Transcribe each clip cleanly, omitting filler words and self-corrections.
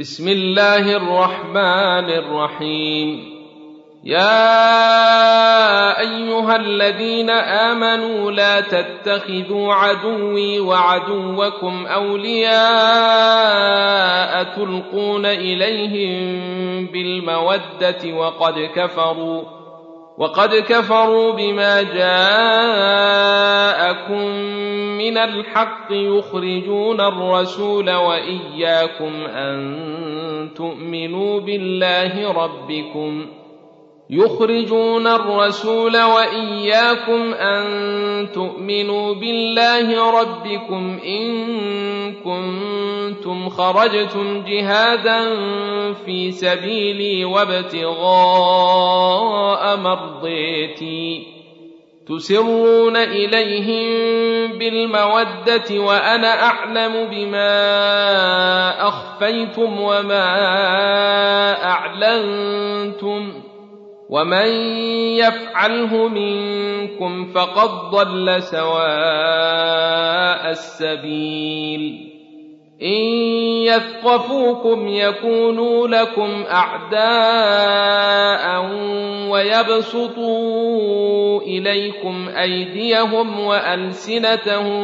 بسم الله الرحمن الرحيم. يا أيها الذين آمنوا لا تتخذوا عدوي وعدوكم أولياء تلقون إليهم بالمودة وقد كفروا بما جاءكم من الحق يخرجون الرسول وإياكم أن تؤمنوا بالله ربكم إن كنتم خرجتم جهادا في سبيلي وابتغاء مرضيتي تسرون إليهم بالمودة وأنا أعلم بما أخفيتم وما أعلنتم ومن يفعله منكم فقد ضل سواء السبيل. إن يثقفوكم يكونوا لكم أعداء ويبسطوا إليكم أيديهم وألسنتهم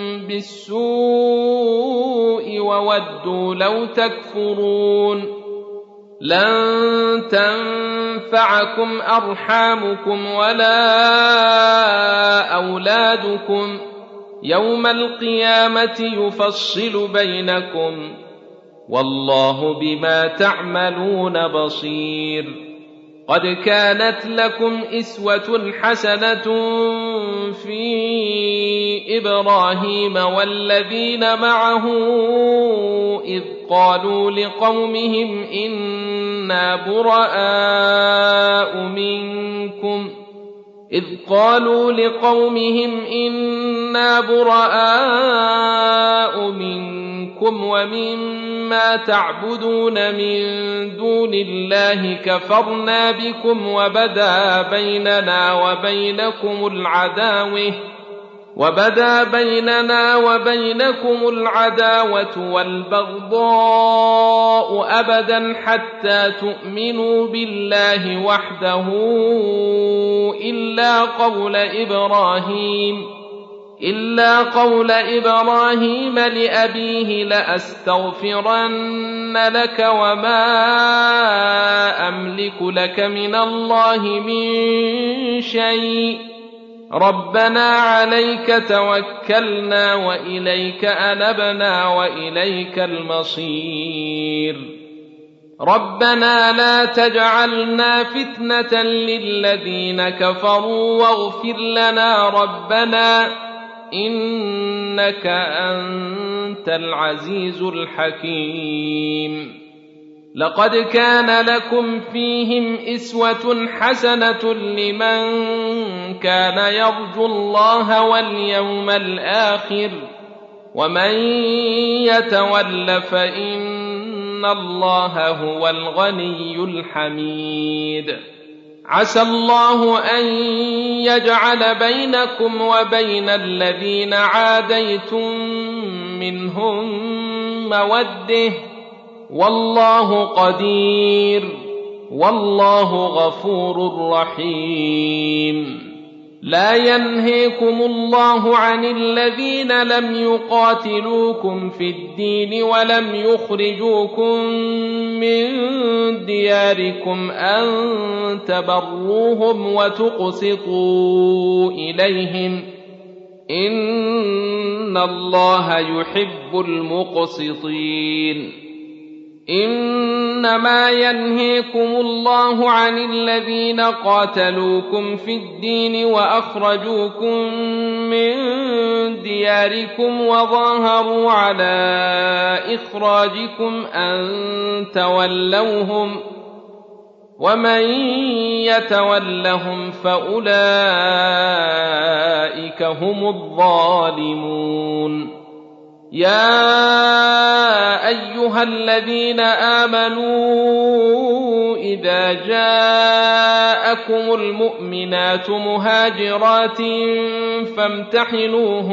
بالسوء وودوا لو تكفرون. لن تنفعكم أرحامكم ولا أولادكم يوم القيامة يفصل بينكم والله بما تعملون بصير. قد كانت لكم أسوة حسنة في إبراهيم والذين معه إذ قالوا لقومهم إنا براء منكم ومما تعبدون من دون الله كفرنا بكم وبدا بيننا وبينكم العداوة والبغضاء أبدا حتى تؤمنوا بالله وحده إلا قول إبراهيم لأبيه لأستغفرن لك وما أملك لك من الله من شيء ربنا عليك توكلنا وإليك أنبنا وإليك المصير. ربنا لا تجعلنا فتنة للذين كفروا واغفر لنا ربنا إنك أنت العزيز الحكيم. لقد كان لكم فيهم أسوة حسنة لمن كان يرجو الله واليوم الآخر ومن يتول فإن الله هو الغني الحميد. عسى الله أن يجعل بينكم وبين الذين عاديتم منهم مودة والله قدير والله غفور رحيم. لا ينهيكم الله عن الذين لم يقاتلوكم في الدين ولم يخرجوكم من دياركم أن تبروهم وتقسطوا إليهم إن الله يحب المقسطين. إنما ينهيكم الله عن الذين قاتلوكم في الدين وأخرجوكم من دياركم وظاهروا على إخراجكم أن تولوهم ومن يتولهم فأولئك هم الظالمون. يا أيها الذين آمنوا إذا جاءكم المؤمنات مهاجرات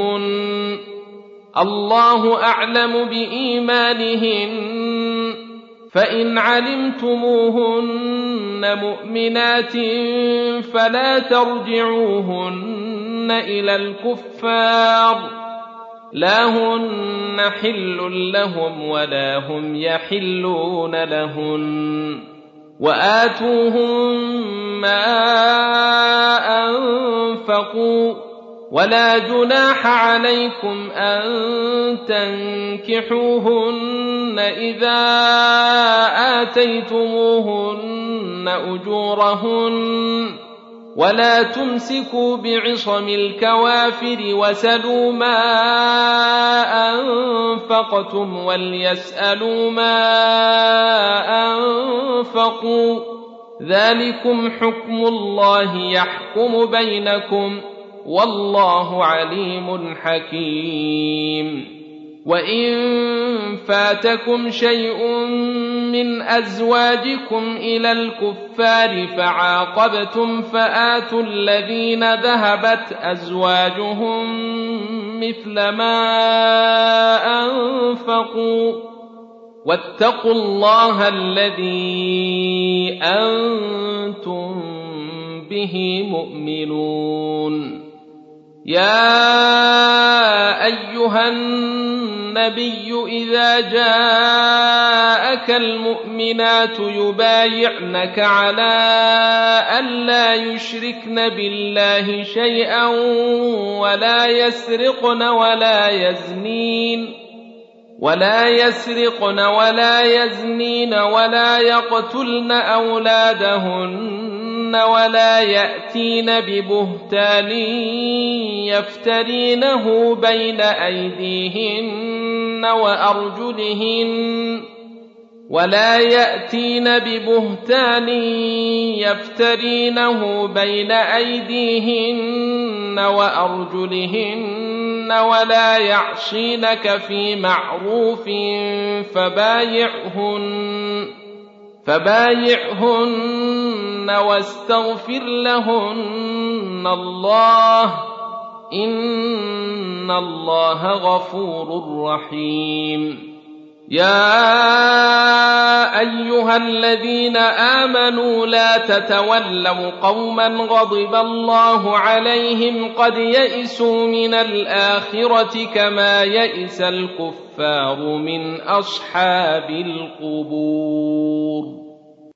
فامتحنوهن الله أعلم بإيمانهن فإن علمتموهن مؤمنات فلا ترجعوهن إلى الكفار لا هن حل لهم ولا هم يحلون لهن وآتوهم ما أنفقوا ولا جناح عليكم أن تنكحوهن إذا آتيتموهن أجورهن ولا تمسكوا بعصم الكوافر وسلوا ما أنفقتم وليسألوا ما أنفقوا ذلكم حكم الله يحكم بينكم والله عليم حكيم وإن فاتكم شيء من أزواجكم إلى الكفار فعاقبتم فآتوا الذين ذهبت أزواجهم مثل ما أنفقوا واتقوا الله الذي أنتم به مؤمنون يا أيها النبي إذا جاءك المؤمنات يبايعنك على ألا يشركن بالله شيئا ولا يسرقن ولا يزنين ولا يقتلن أولادهن ولا يأتين ببهتان يفترينه بين أيديهن وأرجلهن ولا يعصينك في معروف فبايعهن واستغفر لهن الله إن الله غفور رحيم يا أيها الذين آمنوا لا تتولوا قوما غضب الله عليهم قد يئسوا من الآخرة كما يئس الكفار من أصحاب القبور